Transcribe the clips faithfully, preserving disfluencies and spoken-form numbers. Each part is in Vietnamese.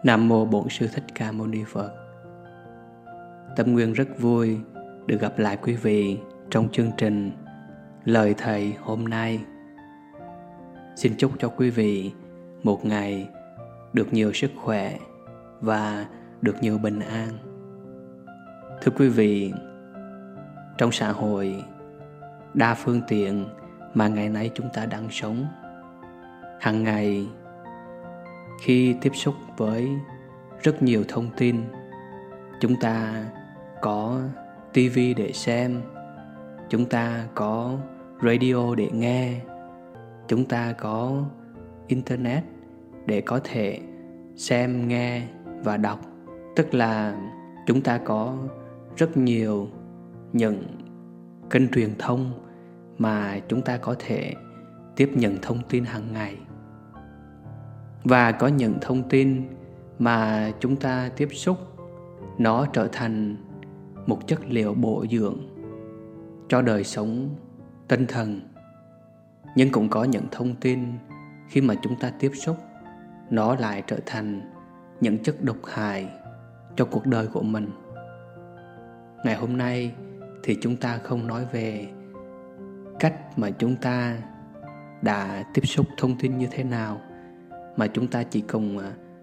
Nam mô Bổn Sư Thích Ca Mâu Ni Phật. Tâm Nguyên rất vui được gặp lại quý vị trong chương trình Lời Thầy hôm nay. Xin chúc cho quý vị một ngày được nhiều sức khỏe và được nhiều bình an. Thưa quý vị, trong xã hội đa phương tiện mà ngày nay chúng ta đang sống, hàng ngày khi tiếp xúc với rất nhiều thông tin, chúng ta có tivi để xem, chúng ta có radio để nghe, chúng ta có internet để có thể xem, nghe và đọc. Tức là chúng ta có rất nhiều những kênh truyền thông mà chúng ta có thể tiếp nhận thông tin hàng ngày. Và có những thông tin mà chúng ta tiếp xúc, nó trở thành một chất liệu bổ dưỡng cho đời sống tinh thần. Nhưng cũng có những thông tin khi mà chúng ta tiếp xúc, nó lại trở thành những chất độc hại cho cuộc đời của mình. Ngày hôm nay thì chúng ta không nói về cách mà chúng ta đã tiếp xúc thông tin như thế nào, mà chúng ta chỉ cùng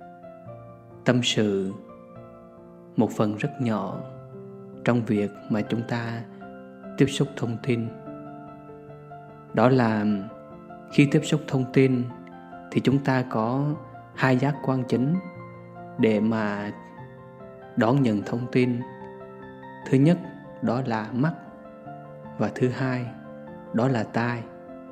tâm sự một phần rất nhỏ trong việc mà chúng ta tiếp xúc thông tin. Đó là khi tiếp xúc thông tin thì chúng ta có hai giác quan chính để mà đón nhận thông tin. Thứ nhất đó là mắt, và thứ hai đó là tai,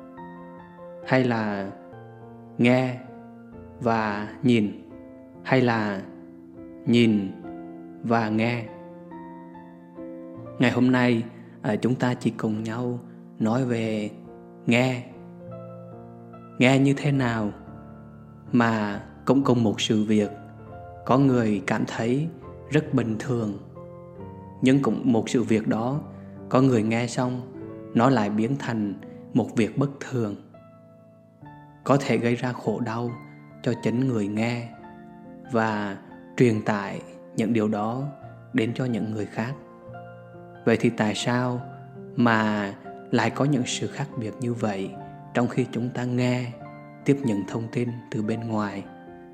hay là nghe và nhìn, hay là nhìn và nghe. Ngày hôm nay chúng ta chỉ cùng nhau nói về nghe. Nghe như thế nào mà cũng cùng một sự việc, có người cảm thấy rất bình thường, nhưng cũng một sự việc đó, có người nghe xong nó lại biến thành một việc bất thường, có thể gây ra khổ đau cho chính người nghe và truyền tải những điều đó đến cho những người khác. Vậy thì tại sao mà lại có những sự khác biệt như vậy trong khi chúng ta nghe, tiếp nhận thông tin từ bên ngoài?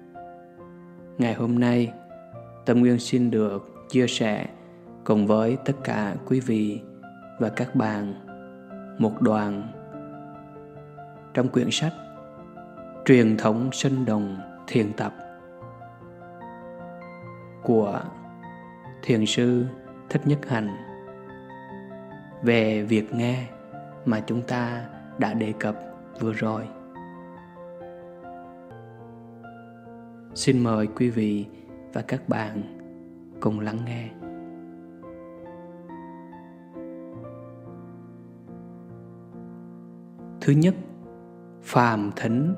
Ngày hôm nay, Tâm Nguyên xin được chia sẻ cùng với tất cả quý vị và các bạn một đoạn trong quyển sách Truyền thống sinh động thiền tập của Thiền sư Thích Nhất Hạnh về việc nghe mà chúng ta đã đề cập vừa rồi. Xin mời quý vị và các bạn cùng lắng nghe. Thứ nhất, phàm thính.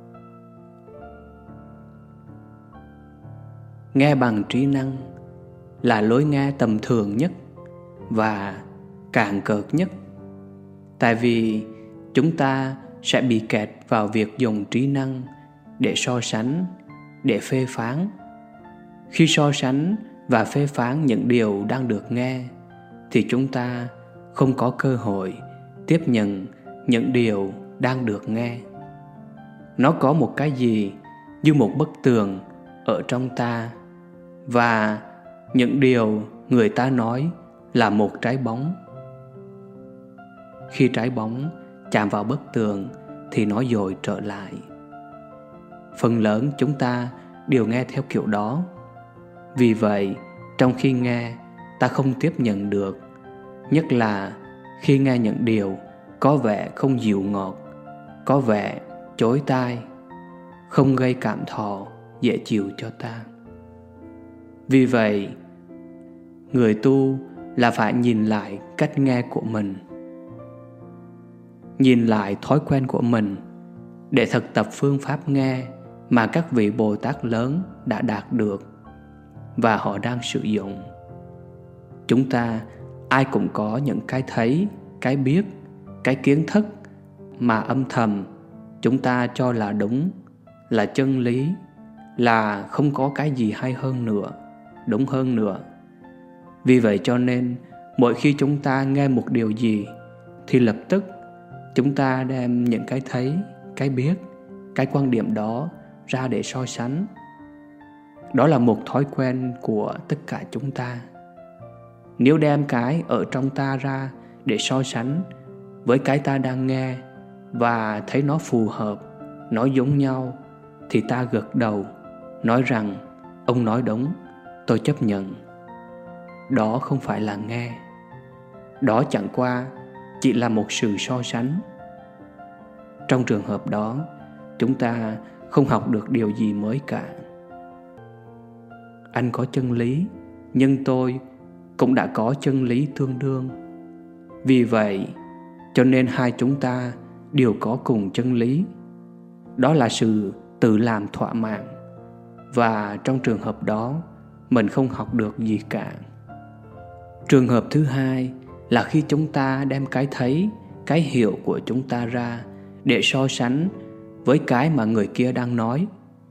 Nghe bằng trí năng là lối nghe tầm thường nhất và cạn cợt nhất. Tại vì chúng ta sẽ bị kẹt vào việc dùng trí năng để so sánh, để phê phán. Khi so sánh và phê phán những điều đang được nghe, thì chúng ta không có cơ hội tiếp nhận những điều đang được nghe. Nó có một cái gì như một bức tường ở trong ta, và những điều người ta nói là một trái bóng. Khi trái bóng chạm vào bức tường thì nó dội trở lại. Phần lớn chúng ta đều nghe theo kiểu đó. Vì vậy, trong khi nghe, ta không tiếp nhận được, nhất là khi nghe những điều có vẻ không dịu ngọt, có vẻ chói tai, không gây cảm thọ dễ chịu cho ta. Vì vậy, người tu là phải nhìn lại cách nghe của mình, nhìn lại thói quen của mình để thực tập phương pháp nghe mà các vị Bồ Tát lớn đã đạt được và họ đang sử dụng. Chúng ta ai cũng có những cái thấy, cái biết, cái kiến thức mà âm thầm chúng ta cho là đúng, là chân lý, là không có cái gì hay hơn nữa, đúng hơn nữa. Vì vậy cho nên mỗi khi chúng ta nghe một điều gì thì lập tức chúng ta đem những cái thấy, cái biết, cái quan điểm đó ra để so sánh. Đó là một thói quen của tất cả chúng ta. Nếu đem cái ở trong ta ra để so sánh với cái ta đang nghe và thấy nó phù hợp, nó giống nhau, thì ta gật đầu, nói rằng ông nói đúng, tôi chấp nhận. Đó không phải là nghe. Đó chẳng qua chỉ là một sự so sánh. Trong trường hợp đó, chúng ta không học được điều gì mới cả. Anh có chân lý, nhưng tôi cũng đã có chân lý tương đương. Vì vậy, cho nên hai chúng ta đều có cùng chân lý. Đó là sự tự làm thỏa mãn. Và trong trường hợp đó, mình không học được gì cả. Trường hợp thứ hai là khi chúng ta đem cái thấy, cái hiểu của chúng ta ra để so sánh với cái mà người kia đang nói.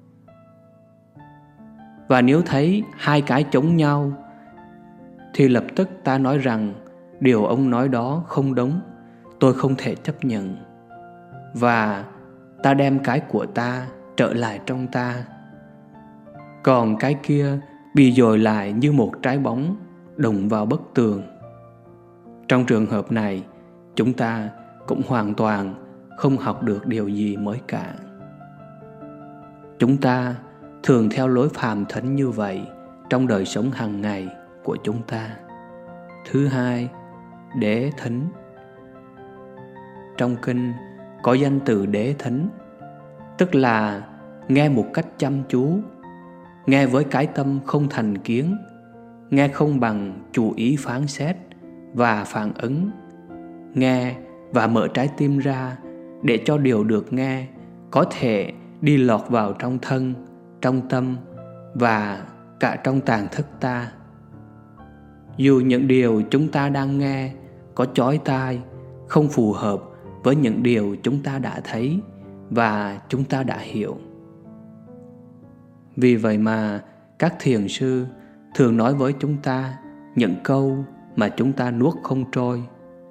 Và nếu thấy hai cái chống nhau thì lập tức ta nói rằng điều ông nói đó không đúng, tôi không thể chấp nhận. Và ta đem cái của ta trở lại trong ta. Còn cái kia bị dội lại như một trái bóng đụng vào bức tường. Trong trường hợp này, chúng ta cũng hoàn toàn không học được điều gì mới cả. Chúng ta thường theo lối phàm thánh như vậy trong đời sống hàng ngày của chúng ta. Thứ hai, đế thính. Trong kinh có danh từ đế thính, tức là nghe một cách chăm chú, nghe với cái tâm không thành kiến, nghe không bằng chủ ý phán xét và phản ứng, nghe và mở trái tim ra để cho điều được nghe có thể đi lọt vào trong thân, trong tâm và cả trong tàng thức ta. Dù những điều chúng ta đang nghe có chói tai, không phù hợp với những điều chúng ta đã thấy và chúng ta đã hiểu. Vì vậy mà các thiền sư thường nói với chúng ta những câu mà chúng ta nuốt không trôi.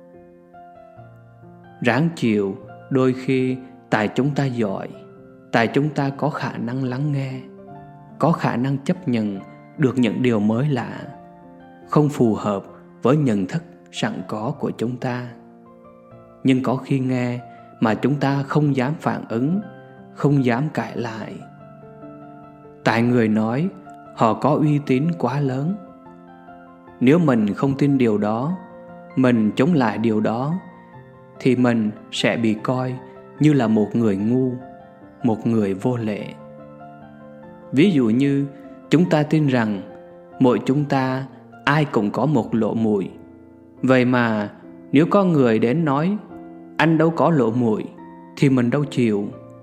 Ráng chịu, đôi khi tại chúng ta giỏi, tại chúng ta có khả năng lắng nghe, có khả năng chấp nhận được những điều mới lạ, không phù hợp với nhận thức sẵn có của chúng ta. Nhưng có khi nghe mà chúng ta không dám phản ứng, không dám cãi lại. Tại người nói họ có uy tín quá lớn. Nếu mình không tin điều đó, mình chống lại điều đó, thì mình sẽ bị coi như là một người ngu, một người vô lễ. Ví dụ như chúng ta tin rằng mỗi chúng ta ai cũng có một lỗ mũi. Vậy mà nếu có người đến nói anh đâu có lỗ mũi thì mình đâu chịu.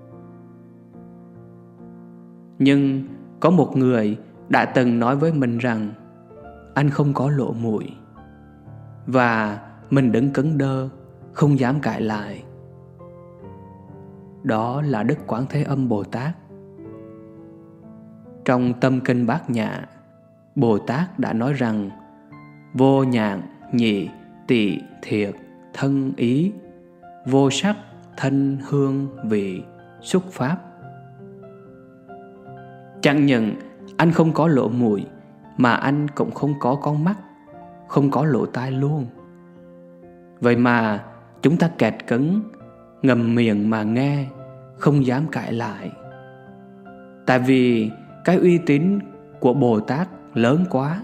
Nhưng có một người đã từng nói với mình rằng anh không có lỗ mũi, và mình đứng cứng đơ, không dám cãi lại. Đó là Đức Quán Thế Âm Bồ Tát. Trong Tâm Kinh Bát Nhã, Bồ Tát đã nói rằng vô nhạn, nhị, tỳ, thiệt, thân, ý, vô sắc, thanh, hương, vị, xúc, pháp. Chẳng những anh không có lỗ mũi, mà anh cũng không có con mắt, không có lỗ tai luôn. Vậy mà chúng ta kẹt cứng, ngậm miệng mà nghe, không dám cãi lại. Tại vì cái uy tín của Bồ Tát lớn quá.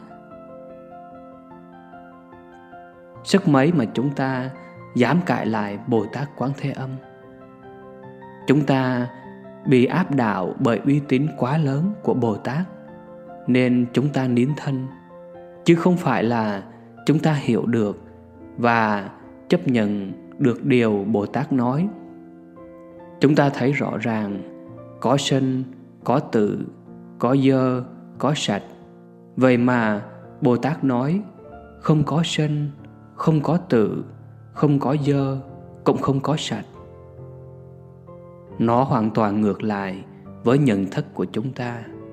Sức mấy mà chúng ta dám cãi lại Bồ Tát Quán Thế Âm. Chúng ta bị áp đảo bởi uy tín quá lớn của Bồ Tát, nên chúng ta nín thân, chứ không phải là chúng ta hiểu được và chấp nhận được điều Bồ Tát nói. Chúng ta thấy rõ ràng có sinh, có tử, có dơ, có sạch. Vậy mà Bồ Tát nói không có sinh, không có tử, không có dơ, cũng không có sạch. Nó hoàn toàn ngược lại với nhận thức của chúng ta.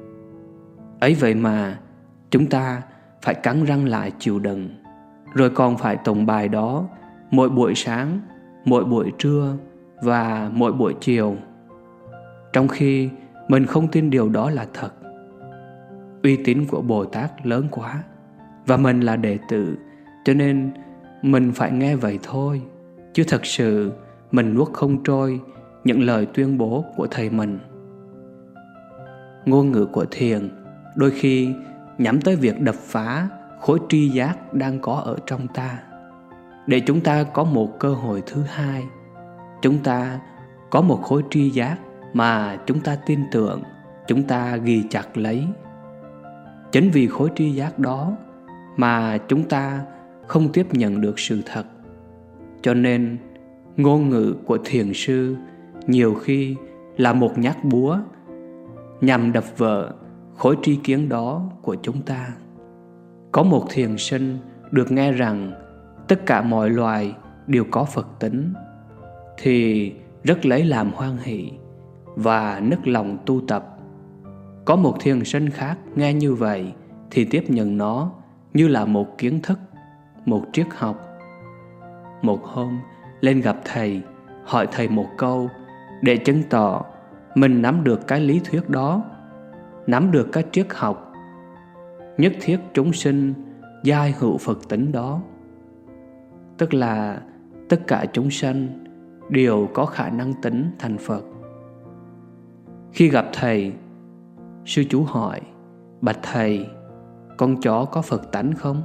Ấy vậy mà chúng ta phải cắn răng lại chịu đựng, rồi còn phải tụng bài đó mỗi buổi sáng, mỗi buổi trưa và mỗi buổi chiều, trong khi mình không tin điều đó là thật. Uy tín của Bồ Tát lớn quá, và mình là đệ tử, cho nên mình phải nghe vậy thôi, chứ thật sự mình nuốt không trôi những lời tuyên bố của thầy mình. Ngôn ngữ của thiền đôi khi nhắm tới việc đập phá khối tri giác đang có ở trong ta, để chúng ta có một cơ hội thứ hai. Chúng ta có một khối tri giác mà chúng ta tin tưởng, chúng ta ghi chặt lấy. Chính vì khối tri giác đó mà chúng ta không tiếp nhận được sự thật. Cho nên ngôn ngữ của thiền sư nhiều khi là một nhát búa nhằm đập vỡ khối tri kiến đó của chúng ta. Có một thiền sinh được nghe rằng tất cả mọi loài đều có Phật tính, thì rất lấy làm hoan hỷ và nức lòng tu tập. Có một thiền sinh khác nghe như vậy thì tiếp nhận nó như là một kiến thức, một triết học. Một hôm lên gặp thầy, hỏi thầy một câu để chứng tỏ mình nắm được cái lý thuyết đó, nắm được cái triết học nhất thiết chúng sinh giai hữu Phật tính đó, tức là tất cả chúng sanh đều có khả năng tính thành Phật. Khi gặp thầy, sư chú hỏi: bạch thầy, con chó có Phật tánh không?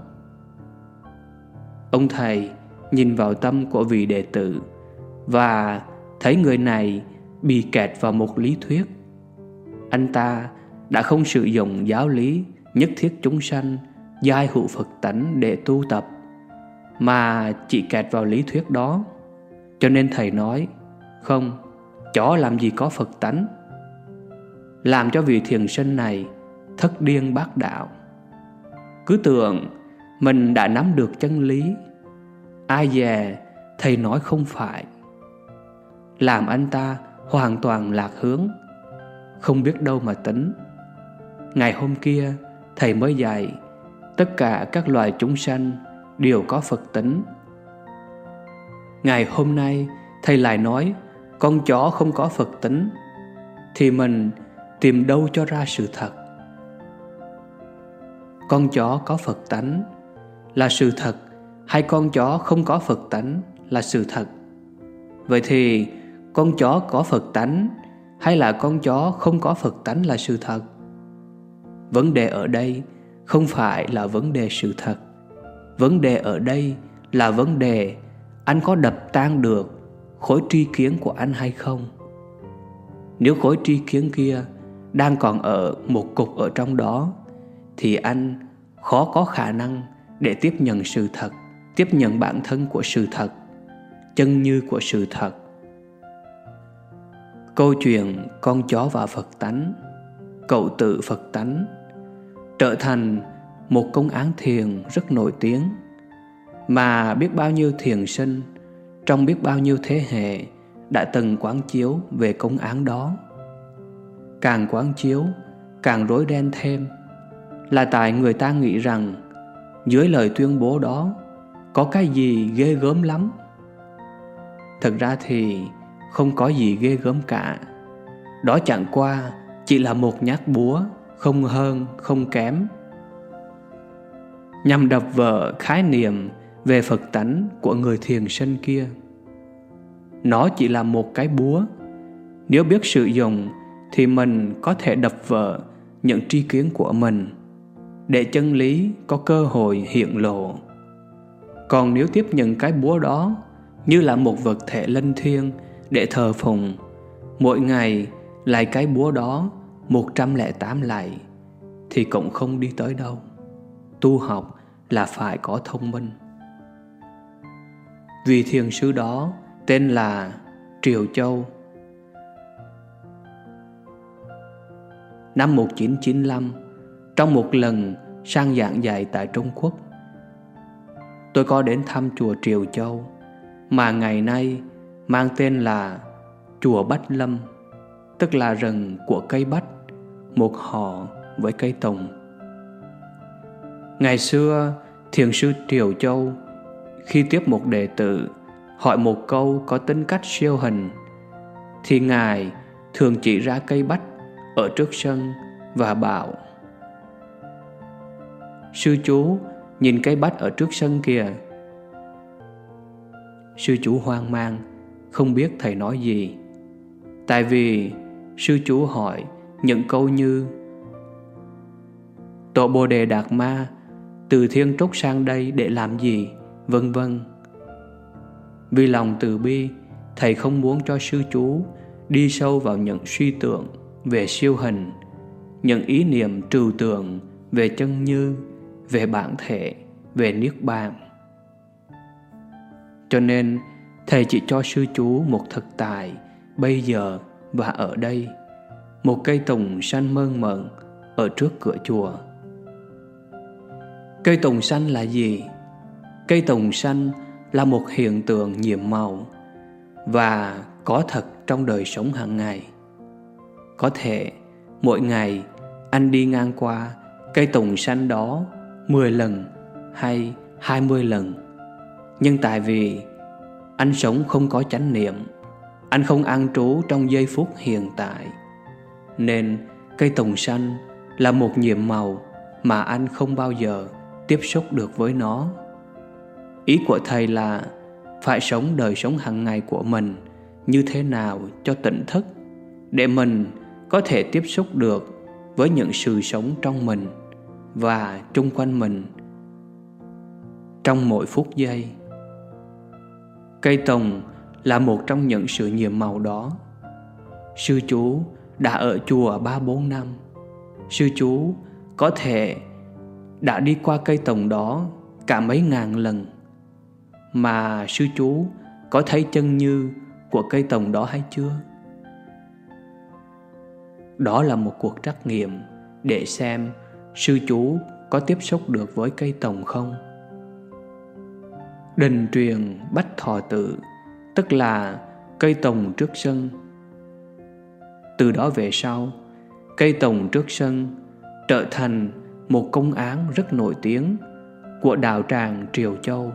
Ông thầy nhìn vào tâm của vị đệ tử và thấy người này bị kẹt vào một lý thuyết. Anh ta đã không sử dụng giáo lý nhất thiết chúng sanh giai hữu Phật tánh để tu tập, mà chỉ kẹt vào lý thuyết đó. Cho nên thầy nói: không, chó làm gì có Phật tánh. Làm cho vị thiền sinh này thất điên bác đạo. Cứ tưởng mình đã nắm được chân lý, ai dè thầy nói không phải, làm anh ta hoàn toàn lạc hướng, không biết đâu mà tính. Ngày hôm kia thầy mới dạy tất cả các loài chúng sanh đều có Phật tính. Ngày hôm nay thầy lại nói con chó không có Phật tính, thì mình tìm đâu cho ra sự thật. Con chó có Phật tánh là sự thật, hay con chó không có Phật tánh là sự thật? Vậy thì con chó có Phật tánh hay là con chó không có Phật tánh là sự thật? Vấn đề ở đây không phải là vấn đề sự thật. Vấn đề ở đây là vấn đề anh có đập tan được khối tri kiến của anh hay không. Nếu khối tri kiến kia đang còn ở một cục ở trong đó, thì anh khó có khả năng để tiếp nhận sự thật, tiếp nhận bản thân của sự thật, chân như của sự thật. Câu chuyện con chó và Phật tánh, cậu tự Phật tánh trở thành một công án thiền rất nổi tiếng, mà biết bao nhiêu thiền sinh trong biết bao nhiêu thế hệ đã từng quán chiếu về công án đó. Càng quán chiếu càng rối ren thêm, là tại người ta nghĩ rằng dưới lời tuyên bố đó có cái gì ghê gớm lắm. Thực ra thì không có gì ghê gớm cả. Đó chẳng qua chỉ là một nhát búa, không hơn không kém, nhằm đập vỡ khái niệm về Phật tánh của người thiền sinh kia. Nó chỉ là một cái búa. Nếu biết sử dụng thì mình có thể đập vỡ những tri kiến của mình, để chân lý có cơ hội hiện lộ. Còn nếu tiếp nhận cái búa đó như là một vật thể linh thiêng để thờ phụng, mỗi ngày lại cái búa đó một trăm lẻ tám lạy, thì cũng không đi tới đâu. Tu học là phải có thông minh. Vị thiền sư đó tên là Triều Châu. Năm một nghìn chín trăm chín mươi lăm, trong một lần sang giảng dạy tại Trung Quốc, tôi có đến thăm chùa Triều Châu, mà ngày nay mang tên là chùa Bách Lâm, tức là rừng của cây bách, một họ với cây tùng. Ngày xưa, Thiền sư Triều Châu khi tiếp một đệ tử hỏi một câu có tính cách siêu hình, thì Ngài thường chỉ ra cây bách ở trước sân và bảo: "Sư chú, nhìn cây bách ở trước sân kìa." Sư chú hoang mang, không biết thầy nói gì. Tại vì sư chú hỏi những câu như: "Tổ Bồ Đề Đạt Ma từ Thiên Trúc sang đây để làm gì?" vân vân. Vì lòng từ bi, thầy không muốn cho sư chú đi sâu vào những suy tưởng về siêu hình, những ý niệm trừu tượng về chân như, về bản thể, về niết bàn. Cho nên thầy chỉ cho sư chú một thực tại bây giờ và ở đây, một cây tùng xanh mơn mởn ở trước cửa chùa. Cây tùng xanh là gì? Cây tùng xanh là một hiện tượng nhiệm màu và có thật trong đời sống hàng ngày. Có thể mỗi ngày anh đi ngang qua cây tùng xanh đó mười lần hay hai mươi lần. Nhưng tại vì anh sống không có chánh niệm, anh không an trú trong giây phút hiện tại, nên cây tùng xanh là một nhiệm màu mà anh không bao giờ tiếp xúc được với nó. Ý của thầy là phải sống đời sống hàng ngày của mình như thế nào cho tỉnh thức, để mình có thể tiếp xúc được với những sự sống trong mình và chung quanh mình trong mỗi phút giây. Cây tùng là một trong những sự nhiệm màu đó. Sư chú đã ở chùa ba bốn năm. Sư chú có thể đã đi qua cây tùng đó cả mấy ngàn lần. Mà sư chú có thấy chân như của cây tùng đó hay chưa? Đó là một cuộc trắc nghiệm để xem sư chú có tiếp xúc được với cây tùng không. Đình truyền Bách Thọ Tự, tức là cây tùng trước sân. Từ đó về sau, cây tùng trước sân trở thành một công án rất nổi tiếng của đạo tràng Triều Châu.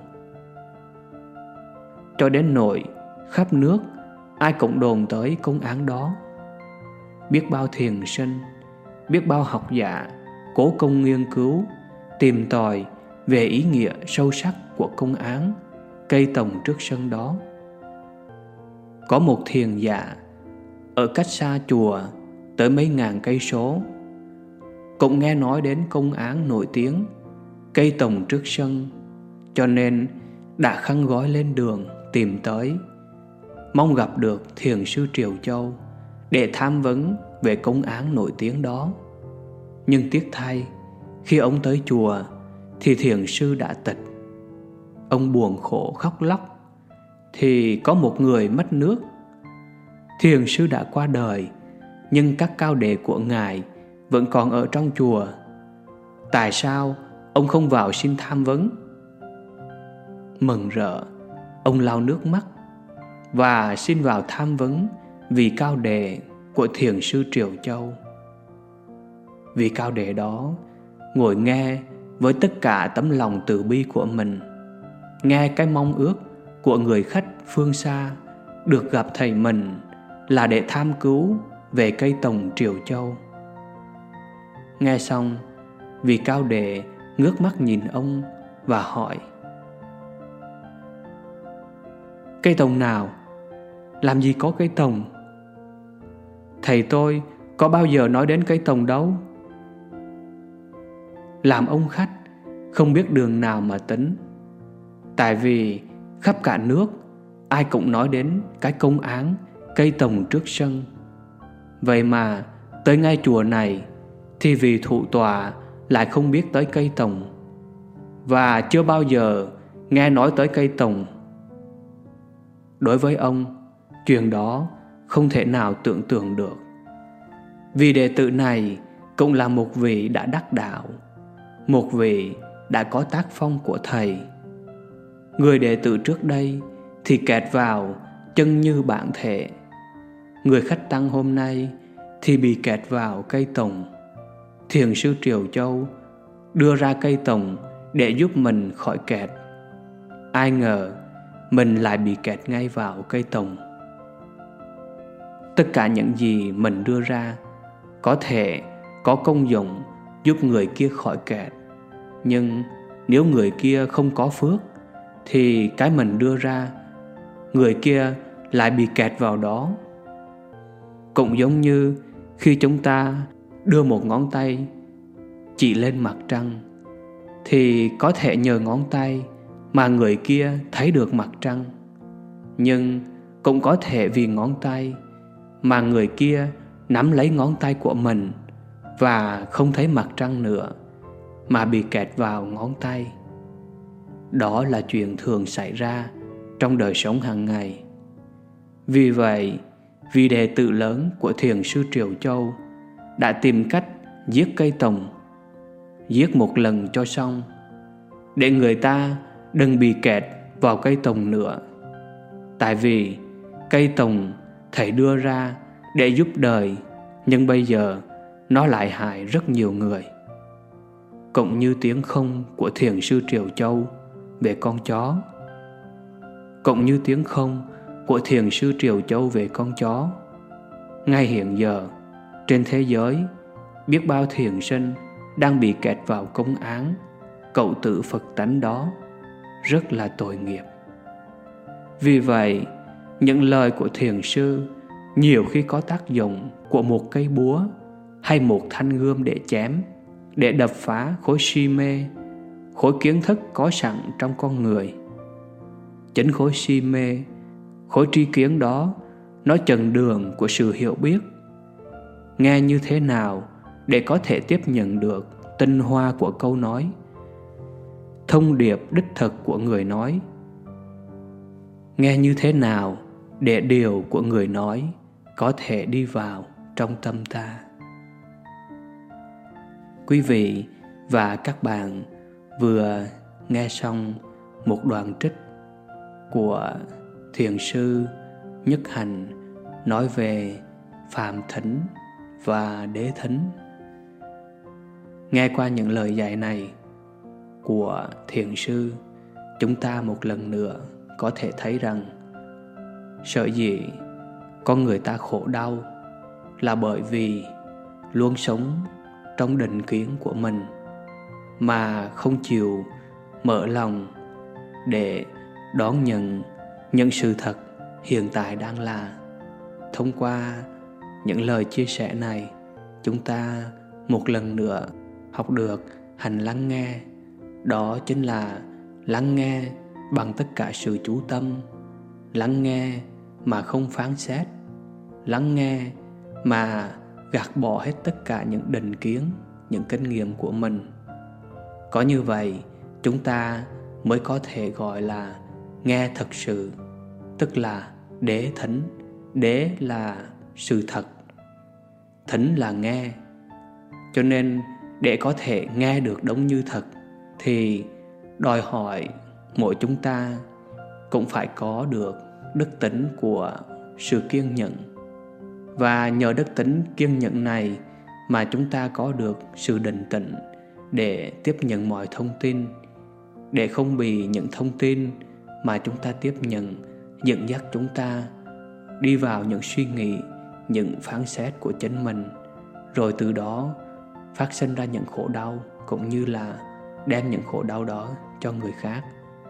Cho đến nỗi khắp nước ai cũng đồn tới công án đó. Biết bao thiền sinh, biết bao học giả cố công nghiên cứu, tìm tòi về ý nghĩa sâu sắc của công án cây tùng trước sân đó. Có một thiền giả ở cách xa chùa tới mấy ngàn cây số cũng nghe nói đến công án nổi tiếng cây tùng trước sân, cho nên đã khăn gói lên đường tìm tới, mong gặp được thiền sư Triều Châu để tham vấn về công án nổi tiếng đó. Nhưng tiếc thay, khi ông tới chùa thì thiền sư đã tịch. Ông buồn khổ khóc lóc thì có một người mất nước. Thiền sư đã qua đời, nhưng các cao đệ của ngài vẫn còn ở trong chùa. Tại sao ông không vào xin tham vấn? Mừng rỡ, ông lau nước mắt và xin vào tham vấn vị cao đệ của thiền sư Triều Châu. Vị cao đệ đó ngồi nghe với tất cả tấm lòng từ bi của mình, nghe cái mong ước của người khách phương xa được gặp thầy mình là để tham cứu về cây tùng Triều Châu. Nghe xong, vị cao đệ ngước mắt nhìn ông và hỏi: "Cây tùng nào? Làm gì có cây tùng? Thầy tôi có bao giờ nói đến cây tùng đâu." Làm ông khách không biết đường nào mà tính. Tại vì khắp cả nước ai cũng nói đến cái công án cây tùng trước sân. Vậy mà tới ngay chùa này thì vị thụ tọa lại không biết tới cây tùng và chưa bao giờ nghe nói tới cây tùng. Đối với ông, chuyện đó không thể nào tưởng tượng được. Vì đệ tử này cũng là một vị đã đắc đạo, một vị đã có tác phong của thầy. Người đệ tử trước đây thì kẹt vào chân như bản thể. Người khách tăng hôm nay thì bị kẹt vào cây tùng. Thiền sư Triều Châu đưa ra cây tùng để giúp mình khỏi kẹt. Ai ngờ mình lại bị kẹt ngay vào cây tùng. Tất cả những gì mình đưa ra có thể có công dụng giúp người kia khỏi kẹt, nhưng nếu người kia không có phước thì cái mình đưa ra, người kia lại bị kẹt vào đó. Cũng giống như khi chúng ta đưa một ngón tay chỉ lên mặt trăng, thì có thể nhờ ngón tay mà người kia thấy được mặt trăng, nhưng cũng có thể vì ngón tay mà người kia nắm lấy ngón tay của mình và không thấy mặt trăng nữa, mà bị kẹt vào ngón tay. Đó là chuyện thường xảy ra trong đời sống hàng ngày. Vì vậy, vị đệ tử lớn của Thiền sư Triều Châu đã tìm cách giết cây tùng, giết một lần cho xong, để người ta đừng bị kẹt vào cây tùng nữa. Tại vì cây tùng thầy đưa ra để giúp đời, nhưng bây giờ nó lại hại rất nhiều người. Cũng như tiếng không của Thiền sư Triều Châu về con chó, cũng như tiếng không của Thiền sư Triều Châu về con chó. Ngay hiện giờ, trên thế giới, biết bao thiền sinh đang bị kẹt vào công án cậu tử Phật tánh đó, rất là tội nghiệp. Vì vậy, những lời của thiền sư nhiều khi có tác dụng của một cây búa hay một thanh gươm để chém, để đập phá khối si mê, khối kiến thức có sẵn trong con người. Chính khối si mê, khối tri kiến đó, nó chặn đường của sự hiểu biết. Nghe như thế nào để có thể tiếp nhận được tinh hoa của câu nói, thông điệp đích thực của người nói? Nghe như thế nào để điều của người nói có thể đi vào trong tâm ta? Quý vị và các bạn vừa nghe xong một đoạn trích của thiền sư Nhất Hạnh nói về Phạm Thính và Đế Thính. Nghe qua những lời dạy này của thiền sư, chúng ta một lần nữa có thể thấy rằng sở dĩ con người ta khổ đau là bởi vì luôn sống trong định kiến của mình, mà không chịu mở lòng để đón nhận những sự thật hiện tại đang là. Thông qua những lời chia sẻ này, chúng ta một lần nữa học được hành lắng nghe. Đó chính là lắng nghe bằng tất cả sự chú tâm, lắng nghe mà không phán xét, lắng nghe mà gạt bỏ hết tất cả những định kiến, những kinh nghiệm của mình. Có như vậy, chúng ta mới có thể gọi là nghe thật sự, tức là đế thính. Đế là sự thật, thính là nghe. Cho nên để có thể nghe được đúng như thật thì đòi hỏi mỗi chúng ta cũng phải có được đức tính của sự kiên nhẫn. Và nhờ đức tính kiên nhẫn này mà chúng ta có được sự định tĩnh để tiếp nhận mọi thông tin, để không bị những thông tin mà chúng ta tiếp nhận dẫn dắt chúng ta đi vào những suy nghĩ, những phán xét của chính mình, rồi từ đó phát sinh ra những khổ đau, cũng như là đem những khổ đau đó cho người khác.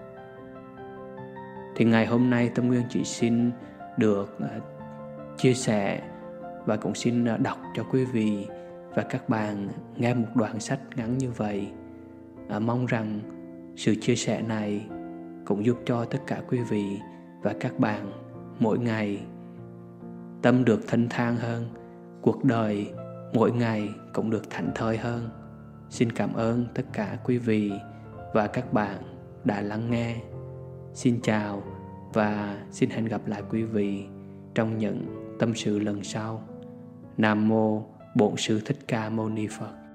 Thì ngày hôm nay Tâm Nguyên chỉ xin được uh, chia sẻ và cũng xin uh, đọc cho quý vị và các bạn nghe một đoạn sách ngắn như vậy. uh, Mong rằng sự chia sẻ này cũng giúp cho tất cả quý vị và các bạn mỗi ngày tâm được thanh thang hơn, cuộc đời mỗi ngày cũng được thảnh thơi hơn. Xin cảm ơn tất cả quý vị và các bạn đã lắng nghe. Xin chào và xin hẹn gặp lại quý vị trong những tâm sự lần sau. Nam Mô Bổn Sư Thích Ca Mâu Ni Phật.